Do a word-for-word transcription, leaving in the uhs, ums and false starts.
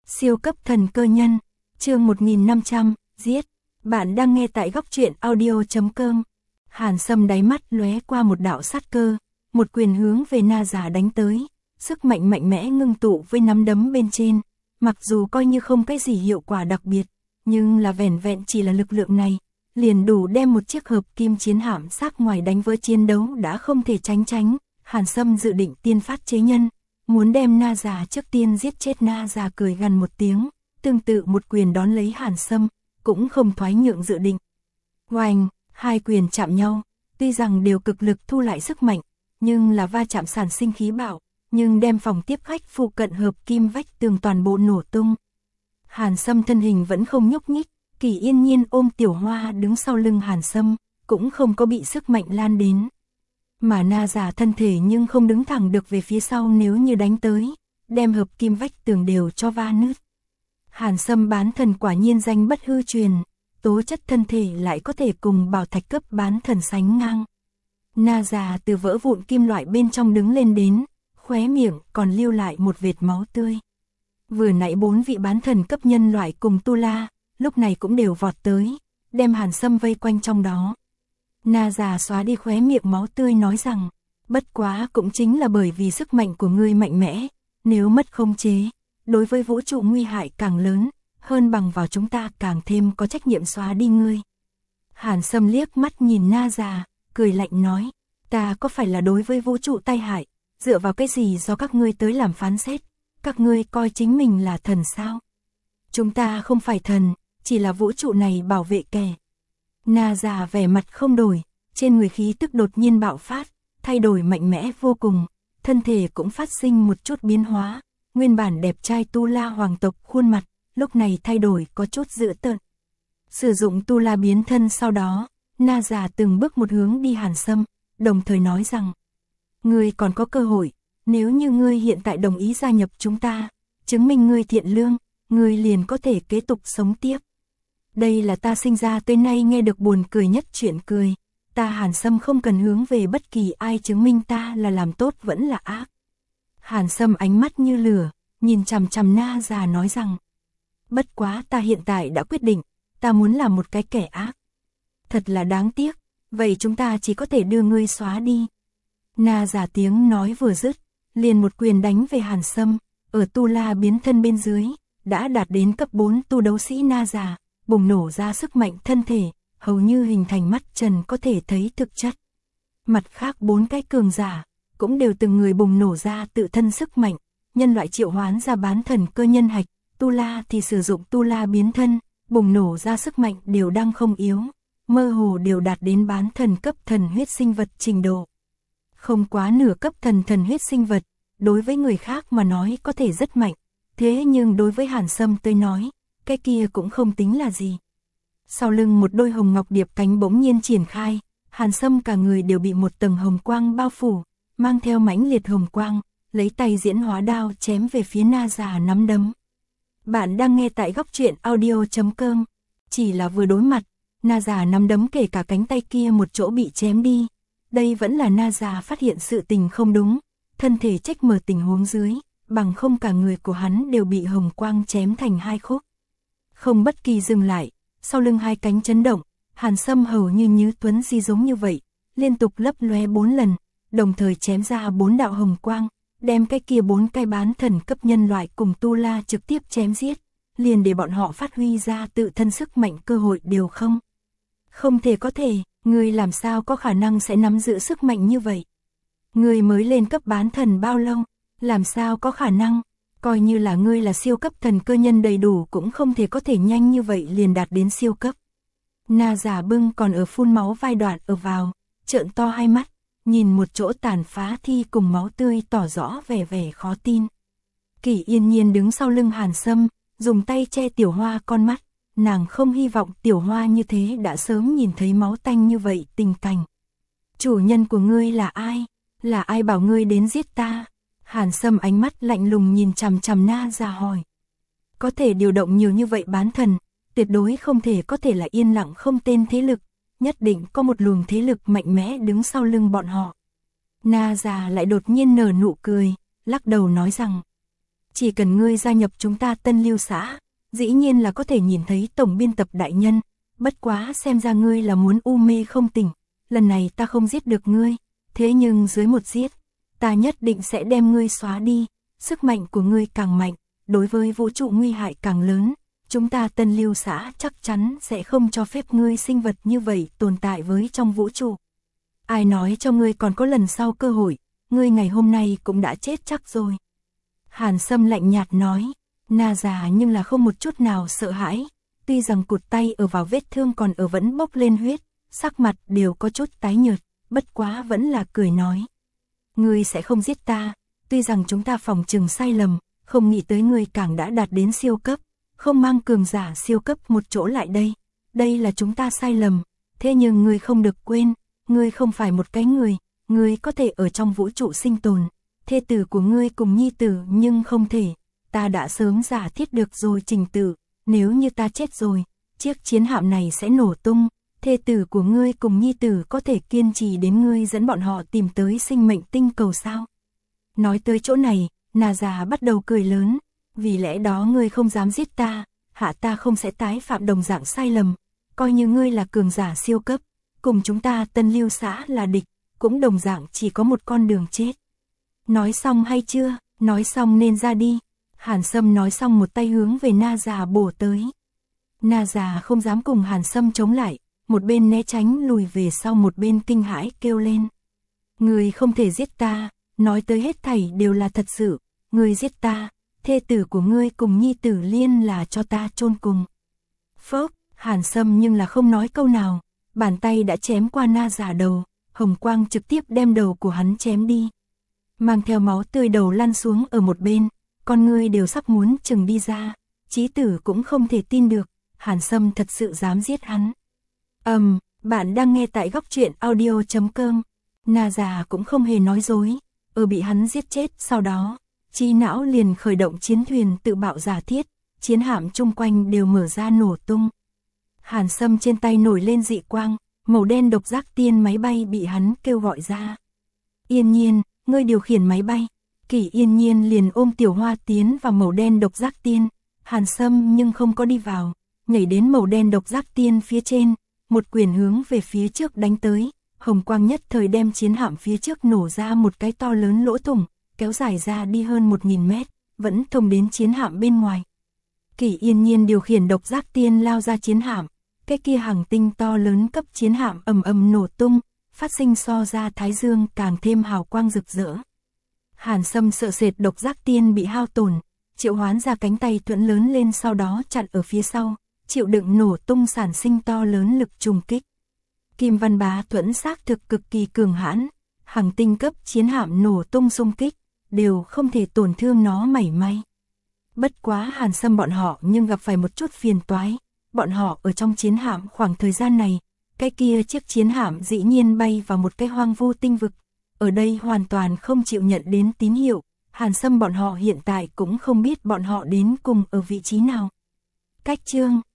Siêu cấp thần cơ nhân, chương một nghìn năm trăm, giết. Bạn đang nghe tại góc truyện audio chấm com. Hàn Sâm đáy mắt lóe qua một đạo sát cơ, một quyền hướng về Na Giả đánh tới, sức mạnh mạnh mẽ ngưng tụ với nắm đấm bên trên, mặc dù coi như không cái gì hiệu quả đặc biệt, nhưng là vẻn vẹn chỉ là lực lượng này, liền đủ đem một chiếc hợp kim chiến hạm xác ngoài đánh vỡ chiến đấu đã không thể tránh tránh. Hàn Sâm dự định tiên phát chế nhân, muốn đem Na Giả trước tiên giết chết. Na Giả cười gằn một tiếng, tương tự một quyền đón lấy Hàn Sâm, cũng không thoái nhượng dự định. Oanh, hai quyền chạm nhau, tuy rằng đều cực lực thu lại sức mạnh, nhưng là va chạm sản sinh khí bạo, nhưng đem phòng tiếp khách phụ cận hợp kim vách tường toàn bộ nổ tung. Hàn Sâm thân hình vẫn không nhúc nhích, Kỳ Yên Nhiên ôm Tiểu Hoa đứng sau lưng Hàn Sâm, cũng không có bị sức mạnh lan đến. Mà Na Giả thân thể nhưng không đứng thẳng được về phía sau, nếu như đánh tới, đem hợp kim vách tường đều cho va nứt. Hàn Sâm bán thần quả nhiên danh bất hư truyền, tố chất thân thể lại có thể cùng bảo thạch cấp bán thần sánh ngang. Na Giả từ vỡ vụn kim loại bên trong đứng lên đến, khóe miệng còn lưu lại một vệt máu tươi. Vừa nãy bốn vị bán thần cấp nhân loại cùng Tu La, lúc này cũng đều vọt tới, đem Hàn Sâm vây quanh trong đó. Na Giả xóa đi khóe miệng máu tươi nói rằng, bất quá cũng chính là bởi vì sức mạnh của ngươi mạnh mẽ, nếu mất khống chế, đối với vũ trụ nguy hại càng lớn, hơn bằng vào chúng ta càng thêm có trách nhiệm xóa đi ngươi. Hàn Sâm liếc mắt nhìn Na Giả, cười lạnh nói, ta có phải là đối với vũ trụ tai hại, dựa vào cái gì do các ngươi tới làm phán xét, các ngươi coi chính mình là thần sao? Chúng ta không phải thần, chỉ là vũ trụ này bảo vệ kẻ. Na Giả vẻ mặt không đổi, trên người khí tức đột nhiên bạo phát, thay đổi mạnh mẽ vô cùng, thân thể cũng phát sinh một chút biến hóa, nguyên bản đẹp trai Tu La hoàng tộc khuôn mặt, lúc này thay đổi có chút dữ tợn. Sử dụng Tu La biến thân sau đó, Na Giả từng bước một hướng đi Hàn Sâm, đồng thời nói rằng, ngươi còn có cơ hội, nếu như ngươi hiện tại đồng ý gia nhập chúng ta, chứng minh ngươi thiện lương, ngươi liền có thể kế tục sống tiếp. Đây là ta sinh ra tới nay nghe được buồn cười nhất chuyện cười, ta Hàn Sâm không cần hướng về bất kỳ ai chứng minh ta là làm tốt vẫn là ác. Hàn Sâm ánh mắt như lửa, nhìn chằm chằm Na Giả nói rằng, bất quá ta hiện tại đã quyết định, ta muốn làm một cái kẻ ác. Thật là đáng tiếc, vậy chúng ta chỉ có thể đưa ngươi xóa đi. Na Giả tiếng nói vừa dứt, liền một quyền đánh về Hàn Sâm, ở Tu La biến thân bên dưới, đã đạt đến cấp bốn tu đấu sĩ Na Giả, bùng nổ ra sức mạnh thân thể, hầu như hình thành mắt trần có thể thấy thực chất. Mặt khác bốn cái cường giả, cũng đều từng người bùng nổ ra tự thân sức mạnh, nhân loại triệu hoán ra bán thần cơ nhân hạch, Tu La thì sử dụng Tu La biến thân, bùng nổ ra sức mạnh đều đang không yếu, mơ hồ đều đạt đến bán thần cấp thần huyết sinh vật trình độ. Không quá nửa cấp thần thần huyết sinh vật, đối với người khác mà nói có thể rất mạnh, thế nhưng đối với Hàn Sâm tới nói, cái kia cũng không tính là gì. Sau lưng một đôi hồng ngọc điệp cánh bỗng nhiên triển khai, Hàn Sâm cả người đều bị một tầng hồng quang bao phủ, mang theo mãnh liệt hồng quang, lấy tay diễn hóa đao chém về phía Na Giả nắm đấm. Bạn đang nghe tại góc truyện audio chấm com. Chỉ là vừa đối mặt, Na Giả nắm đấm kể cả cánh tay kia một chỗ bị chém đi. Đây vẫn là Na Giả phát hiện sự tình không đúng, thân thể trách mở tình huống dưới, bằng không cả người của hắn đều bị hồng quang chém thành hai khúc. Không bất kỳ dừng lại, sau lưng hai cánh chấn động, Hàn Sâm hầu như như tuấn di giống như vậy, liên tục lấp lóe bốn lần, đồng thời chém ra bốn đạo hồng quang, đem cái kia bốn cái bán thần cấp nhân loại cùng Tu La trực tiếp chém giết, liền để bọn họ phát huy ra tự thân sức mạnh cơ hội đều không. Không thể có thể, ngươi làm sao có khả năng sẽ nắm giữ sức mạnh như vậy? Ngươi mới lên cấp bán thần bao lâu, làm sao có khả năng? Coi như là ngươi là siêu cấp thần cơ nhân đầy đủ cũng không thể có thể nhanh như vậy liền đạt đến siêu cấp. Na Giả bưng còn ở phun máu vai đoạn ở vào, trợn to hai mắt, nhìn một chỗ tàn phá thi cùng máu tươi tỏ rõ vẻ vẻ khó tin. Kỳ Yên Nhiên đứng sau lưng Hàn Sâm, dùng tay che Tiểu Hoa con mắt, nàng không hy vọng Tiểu Hoa như thế đã sớm nhìn thấy máu tanh như vậy tình cảnh. Chủ nhân của ngươi là ai? Là ai bảo ngươi đến giết ta? Hàn Sâm ánh mắt lạnh lùng nhìn chằm chằm Na Giả hỏi. Có thể điều động nhiều như vậy bán thần, tuyệt đối không thể có thể là yên lặng không tên thế lực, nhất định có một luồng thế lực mạnh mẽ đứng sau lưng bọn họ. Na Giả lại đột nhiên nở nụ cười, lắc đầu nói rằng, Chỉ cần ngươi gia nhập chúng ta Tân Lưu xã, dĩ nhiên là có thể nhìn thấy tổng biên tập đại nhân, bất quá xem ra ngươi là muốn u mê không tỉnh, lần này ta không giết được ngươi, thế nhưng dưới một giết, ta nhất định sẽ đem ngươi xóa đi, sức mạnh của ngươi càng mạnh, đối với vũ trụ nguy hại càng lớn, chúng ta Tân Lưu xã chắc chắn sẽ không cho phép ngươi sinh vật như vậy tồn tại với trong vũ trụ. Ai nói cho ngươi còn có lần sau cơ hội, ngươi ngày hôm nay cũng đã chết chắc rồi. Hàn Sâm lạnh nhạt nói, Na già nhưng là không một chút nào sợ hãi, tuy rằng cụt tay ở vào vết thương còn ở vẫn bốc lên huyết, sắc mặt đều có chút tái nhợt, bất quá vẫn là cười nói. Ngươi sẽ không giết ta, tuy rằng chúng ta phòng trừng sai lầm, không nghĩ tới ngươi càng đã đạt đến siêu cấp, không mang cường giả siêu cấp một chỗ lại đây, đây là chúng ta sai lầm, thế nhưng ngươi không được quên, ngươi không phải một cái người, ngươi có thể ở trong vũ trụ sinh tồn, thê tử của ngươi cùng nhi tử nhưng không thể, ta đã sớm giả thiết được rồi trình tự, nếu như ta chết rồi, chiếc chiến hạm này sẽ nổ tung, thê tử của ngươi cùng nhi tử có thể kiên trì đến ngươi dẫn bọn họ tìm tới sinh mệnh tinh cầu sao. Nói tới chỗ này, Na già bắt đầu cười lớn, vì lẽ đó ngươi không dám giết ta, hạ ta không sẽ tái phạm đồng dạng sai lầm, coi như ngươi là cường giả siêu cấp, cùng chúng ta Tân Lưu xã là địch, cũng đồng dạng chỉ có một con đường chết. Nói xong hay chưa, nói xong nên ra đi. Hàn Sâm nói xong một tay hướng về Na già bổ tới. Na già không dám cùng Hàn Sâm chống lại, một bên né tránh lùi về sau, một bên kinh hãi kêu lên. Người không thể giết ta, nói tới hết thảy đều là thật sự, người giết ta, thê tử của ngươi cùng nhi tử liên là cho ta chôn cùng. Phốc, Hàn Sâm nhưng là không nói câu nào, bàn tay đã chém qua Na già đầu, hồng quang trực tiếp đem đầu của hắn chém đi. Mang theo máu tươi đầu lăn xuống ở một bên, con ngươi đều sắp muốn chừng đi ra, Chí Tử cũng không thể tin được, Hàn Sâm thật sự dám giết hắn. Ầm, um, bạn đang nghe tại góc truyện audio chấm com. Na già cũng không hề nói dối, ở bị hắn giết chết sau đó, trí não liền khởi động chiến thuyền tự bạo giả thiết, chiến hạm chung quanh đều mở ra nổ tung. Hàn Sâm trên tay nổi lên dị quang, màu đen độc giác tiên máy bay bị hắn kêu gọi ra. Yên Nhiên, ngươi điều khiển máy bay. Kỷ Yên Nhiên liền ôm Tiểu Hoa tiến vào màu đen độc giác tiên, Hàn Sâm nhưng không có đi vào, nhảy đến màu đen độc giác tiên phía trên, một quyền hướng về phía trước đánh tới, hồng quang nhất thời đem chiến hạm phía trước nổ ra một cái to lớn lỗ thủng, kéo dài ra đi hơn một nghìn mét, vẫn thông đến chiến hạm bên ngoài. Kỷ Yên Nhiên điều khiển độc giác tiên lao ra chiến hạm, cái kia hàng tinh to lớn cấp chiến hạm ầm ầm nổ tung, phát sinh so ra thái dương càng thêm hào quang rực rỡ. Hàn Sâm sợ sệt độc giác tiên bị hao tổn, triệu hoán ra cánh tay thuẫn lớn lên, sau đó chặn ở phía sau, chịu đựng nổ tung sản sinh to lớn lực trùng kích. Kim Văn Bá thuẫn xác thực cực kỳ cường hãn, hàng tinh cấp chiến hạm nổ tung xung kích, đều không thể tổn thương nó mảy may. Bất quá Hàn Sâm bọn họ nhưng gặp phải một chút phiền toái, bọn họ ở trong chiến hạm khoảng thời gian này, cái kia chiếc chiến hạm dĩ nhiên bay vào một cái hoang vu tinh vực, ở đây hoàn toàn không chịu nhận đến tín hiệu, Hàn Sâm bọn họ hiện tại cũng không biết bọn họ đến cùng ở vị trí nào. Cách chương